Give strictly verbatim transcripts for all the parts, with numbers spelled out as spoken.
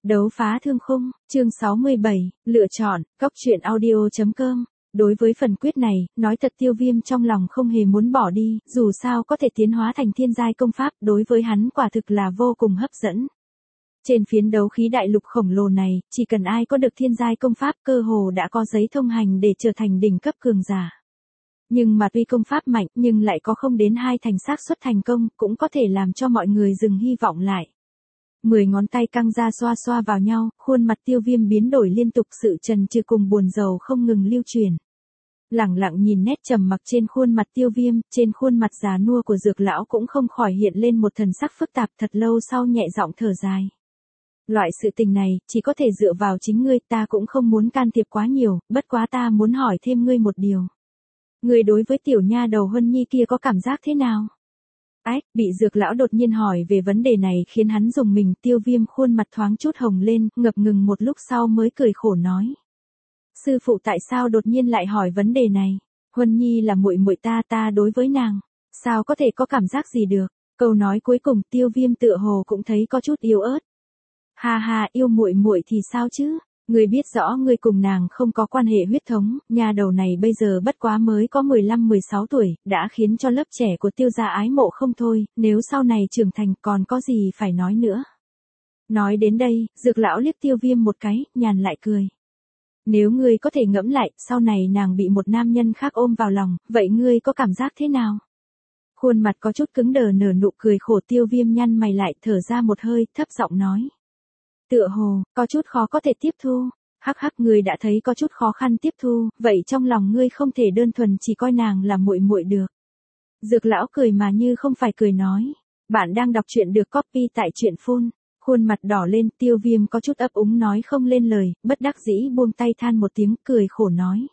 Đấu phá thương khung, chương sáu mươi bảy, lựa chọn, góc truyện audio.com. Đối với phần quyết này, nói thật Tiêu Viêm trong lòng không hề muốn bỏ đi, dù sao có thể tiến hóa thành thiên giai công pháp, đối với hắn quả thực là vô cùng hấp dẫn. Trên phiến đấu khí đại lục khổng lồ này, chỉ cần ai có được thiên giai công pháp cơ hồ đã có giấy thông hành để trở thành đỉnh cấp cường giả. Nhưng mà tuy công pháp mạnh nhưng lại có không đến hai thành xác suất thành công, cũng có thể làm cho mọi người dừng hy vọng lại. Mười ngón tay căng ra xoa xoa vào nhau, khuôn mặt Tiêu Viêm biến đổi liên tục, sự trần trừ cùng buồn rầu không ngừng lưu truyền. Lẳng lặng nhìn nét trầm mặc trên khuôn mặt Tiêu Viêm, trên khuôn mặt già nua của Dược lão cũng không khỏi hiện lên một thần sắc phức tạp, thật lâu sau nhẹ giọng thở dài. Loại sự tình này, chỉ có thể dựa vào chính ngươi, ta cũng không muốn can thiệp quá nhiều, bất quá ta muốn hỏi thêm ngươi một điều. Ngươi đối với tiểu nha đầu Huân Nhi kia có cảm giác thế nào? Ách, bị Dược lão đột nhiên hỏi về vấn đề này khiến hắn rùng mình, Tiêu Viêm khuôn mặt thoáng chút hồng lên, ngập ngừng một lúc sau mới cười khổ nói. Sư phụ tại sao đột nhiên lại hỏi vấn đề này? Huân Nhi là muội muội ta, ta đối với nàng, sao có thể có cảm giác gì được? Câu nói cuối cùng Tiêu Viêm tựa hồ cũng thấy có chút yếu ớt. Ha ha, yêu muội muội thì sao chứ? Ngươi biết rõ ngươi cùng nàng không có quan hệ huyết thống, nhà đầu này bây giờ bất quá mới có mười lăm mười sáu tuổi, đã khiến cho lớp trẻ của Tiêu gia ái mộ không thôi, nếu sau này trưởng thành còn có gì phải nói nữa. Nói đến đây, Dược lão liếc Tiêu Viêm một cái, nhàn lại cười. Nếu ngươi có thể ngẫm lại, sau này nàng bị một nam nhân khác ôm vào lòng, vậy ngươi có cảm giác thế nào? Khuôn mặt có chút cứng đờ nở nụ cười khổ, Tiêu Viêm nhăn mày lại, thở ra một hơi, thấp giọng nói. Tựa hồ, có chút khó có thể tiếp thu. Hắc hắc, ngươi đã thấy có chút khó khăn tiếp thu, vậy trong lòng ngươi không thể đơn thuần chỉ coi nàng là muội muội được. Dược lão cười mà như không phải cười nói. Bạn đang đọc truyện được copy tại truyện phun. Khuôn mặt đỏ lên, Tiêu Viêm có chút ấp úng nói không lên lời, bất đắc dĩ buông tay than một tiếng, cười khổ nói.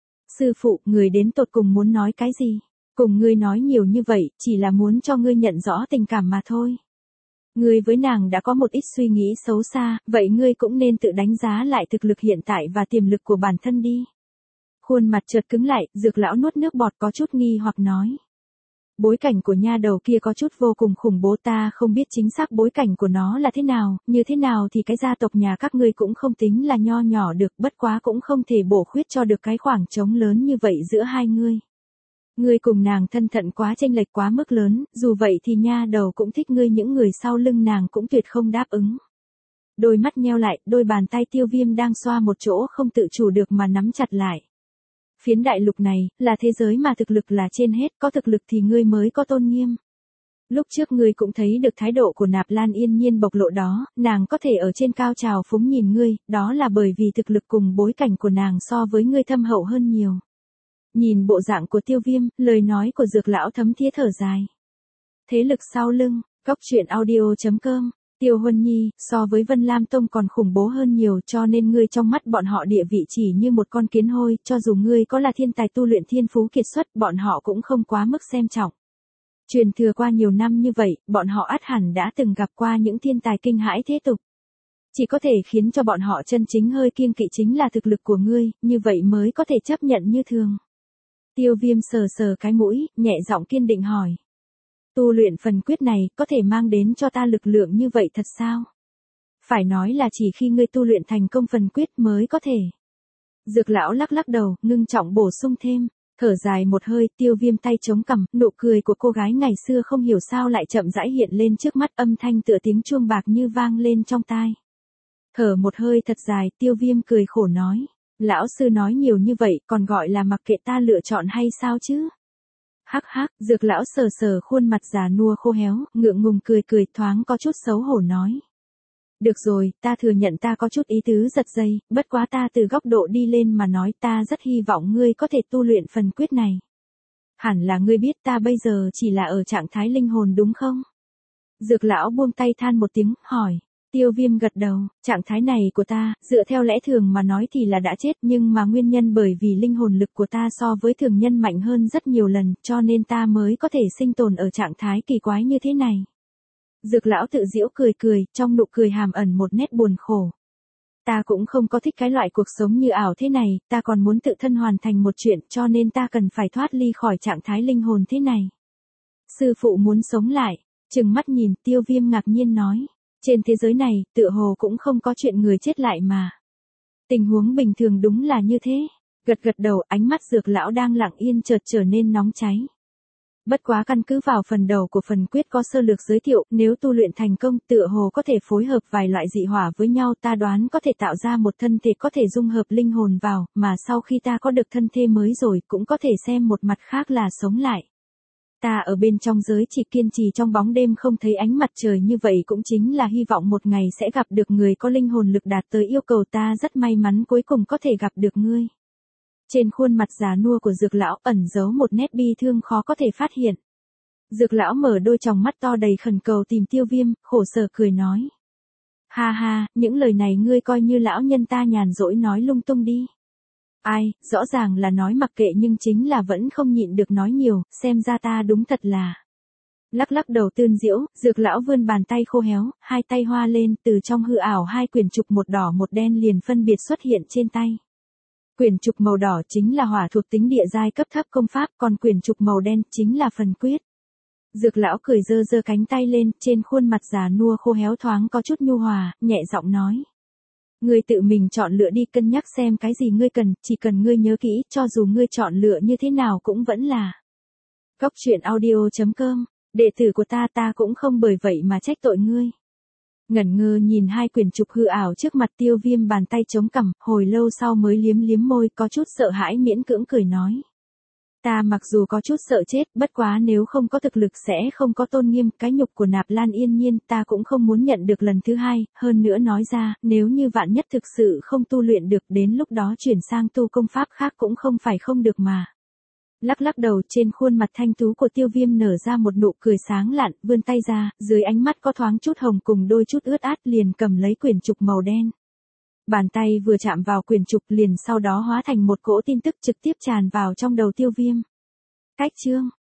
Sư phụ, người đến tột cùng muốn nói cái gì? Cùng ngươi nói nhiều như vậy, chỉ là muốn cho ngươi nhận rõ tình cảm mà thôi. Ngươi với nàng đã có một ít suy nghĩ xấu xa, vậy ngươi cũng nên tự đánh giá lại thực lực hiện tại và tiềm lực của bản thân đi. Khuôn mặt chợt cứng lại, Dược lão nuốt nước bọt có chút nghi hoặc nói. Bối cảnh của nha đầu kia có chút vô cùng khủng bố, ta không biết chính xác bối cảnh của nó là thế nào, như thế nào thì cái gia tộc nhà các ngươi cũng không tính là nho nhỏ được, bất quá cũng không thể bổ khuyết cho được cái khoảng trống lớn như vậy giữa hai ngươi. Ngươi cùng nàng thân thận quá chênh lệch quá mức lớn, dù vậy thì nha đầu cũng thích ngươi, những người sau lưng nàng cũng tuyệt không đáp ứng. Đôi mắt nheo lại, đôi bàn tay Tiêu Viêm đang xoa một chỗ không tự chủ được mà nắm chặt lại. Phiến đại lục này, là thế giới mà thực lực là trên hết, có thực lực thì ngươi mới có tôn nghiêm. Lúc trước ngươi cũng thấy được thái độ của Nạp Lan Yên Nhiên bộc lộ đó, nàng có thể ở trên cao trào phúng nhìn ngươi, đó là bởi vì thực lực cùng bối cảnh của nàng so với ngươi thâm hậu hơn nhiều. Nhìn bộ dạng của Tiêu Viêm, lời nói của Dược lão thấm thía thở dài. Thế lực sau lưng, góc truyện audio.com, Tiêu Huân Nhi, so với Vân Lam Tông còn khủng bố hơn nhiều, cho nên ngươi trong mắt bọn họ địa vị chỉ như một con kiến hôi, cho dù ngươi có là thiên tài tu luyện thiên phú kiệt xuất, bọn họ cũng không quá mức xem trọng. Truyền thừa qua nhiều năm như vậy, bọn họ ắt hẳn đã từng gặp qua những thiên tài kinh hãi thế tục. Chỉ có thể khiến cho bọn họ chân chính hơi kiêng kỵ chính là thực lực của ngươi, như vậy mới có thể chấp nhận như thường. Tiêu Viêm sờ sờ cái mũi, nhẹ giọng kiên định hỏi. Tu luyện phần quyết này, có thể mang đến cho ta lực lượng như vậy thật sao? Phải nói là chỉ khi ngươi tu luyện thành công phần quyết mới có thể. Dược lão lắc lắc đầu, ngưng trọng bổ sung thêm. Thở dài một hơi, Tiêu Viêm tay chống cằm, nụ cười của cô gái ngày xưa không hiểu sao lại chậm rãi hiện lên trước mắt, âm thanh tựa tiếng chuông bạc như vang lên trong tai. Thở một hơi thật dài, Tiêu Viêm cười khổ nói. Lão sư nói nhiều như vậy, còn gọi là mặc kệ ta lựa chọn hay sao chứ? Hắc hắc, Dược lão sờ sờ khuôn mặt già nua khô héo, ngượng ngùng cười cười, thoáng có chút xấu hổ nói. Được rồi, ta thừa nhận ta có chút ý tứ giật dây, bất quá ta từ góc độ đi lên mà nói, ta rất hy vọng ngươi có thể tu luyện phần quyết này. Hẳn là ngươi biết ta bây giờ chỉ là ở trạng thái linh hồn đúng không? Dược lão buông tay than một tiếng, hỏi. Tiêu Viêm gật đầu, trạng thái này của ta, dựa theo lẽ thường mà nói thì là đã chết, nhưng mà nguyên nhân bởi vì linh hồn lực của ta so với thường nhân mạnh hơn rất nhiều lần, cho nên ta mới có thể sinh tồn ở trạng thái kỳ quái như thế này. Dược lão tự giễu cười cười, trong nụ cười hàm ẩn một nét buồn khổ. Ta cũng không có thích cái loại cuộc sống như ảo thế này, ta còn muốn tự thân hoàn thành một chuyện, cho nên ta cần phải thoát ly khỏi trạng thái linh hồn thế này. Sư phụ muốn sống lại, trừng mắt nhìn, Tiêu Viêm ngạc nhiên nói. Trên thế giới này, tựa hồ cũng không có chuyện người chết lại mà. Tình huống bình thường đúng là như thế. Gật gật đầu, ánh mắt Dược lão đang lặng yên chợt trở nên nóng cháy. Bất quá căn cứ vào phần đầu của phần quyết có sơ lược giới thiệu, nếu tu luyện thành công tựa hồ có thể phối hợp vài loại dị hỏa với nhau, ta đoán có thể tạo ra một thân thể có thể dung hợp linh hồn vào, mà sau khi ta có được thân thể mới rồi cũng có thể xem một mặt khác là sống lại. Ta ở bên trong giới chỉ kiên trì trong bóng đêm không thấy ánh mặt trời như vậy cũng chính là hy vọng một ngày sẽ gặp được người có linh hồn lực đạt tới yêu cầu, ta rất may mắn cuối cùng có thể gặp được ngươi. Trên khuôn mặt già nua của Dược lão ẩn giấu một nét bi thương khó có thể phát hiện. Dược lão mở đôi tròng mắt to đầy khẩn cầu tìm Tiêu Viêm, khổ sở cười nói. Ha ha, những lời này ngươi coi như lão nhân ta nhàn rỗi nói lung tung đi. Ai, rõ ràng là nói mặc kệ nhưng chính là vẫn không nhịn được nói nhiều, xem ra ta đúng thật là. Lắc lắc đầu tươn diễu, Dược lão vươn bàn tay khô héo, hai tay hoa lên, từ trong hư ảo hai quyển trục một đỏ một đen liền phân biệt xuất hiện trên tay. Quyển trục màu đỏ chính là hỏa thuộc tính địa giai cấp thấp công pháp, còn quyển trục màu đen chính là phần quyết. Dược lão cười giơ giơ cánh tay lên, trên khuôn mặt già nua khô héo thoáng có chút nhu hòa, nhẹ giọng nói. Ngươi tự mình chọn lựa đi, cân nhắc xem cái gì ngươi cần, chỉ cần ngươi nhớ kỹ, cho dù ngươi chọn lựa như thế nào cũng vẫn là. Góc truyện audio chấm com, đệ tử của ta ta cũng không bởi vậy mà trách tội ngươi. Ngẩn ngơ nhìn hai quyển trục hư ảo trước mặt, Tiêu Viêm bàn tay chống cằm, hồi lâu sau mới liếm liếm môi, có chút sợ hãi miễn cưỡng cười nói. Ta mặc dù có chút sợ chết, bất quá nếu không có thực lực sẽ không có tôn nghiêm, cái nhục của Nạp Lan Yên Nhiên ta cũng không muốn nhận được lần thứ hai, hơn nữa nói ra, nếu như vạn nhất thực sự không tu luyện được, đến lúc đó chuyển sang tu công pháp khác cũng không phải không được mà. Lắc lắc đầu, trên khuôn mặt thanh tú của Tiêu Viêm nở ra một nụ cười sáng lạn, vươn tay ra, dưới ánh mắt có thoáng chút hồng cùng đôi chút ướt át, liền cầm lấy quyển trục màu đen. Bàn tay vừa chạm vào quyển trục liền sau đó hóa thành một cỗ tin tức trực tiếp tràn vào trong đầu Tiêu Viêm. Cách chương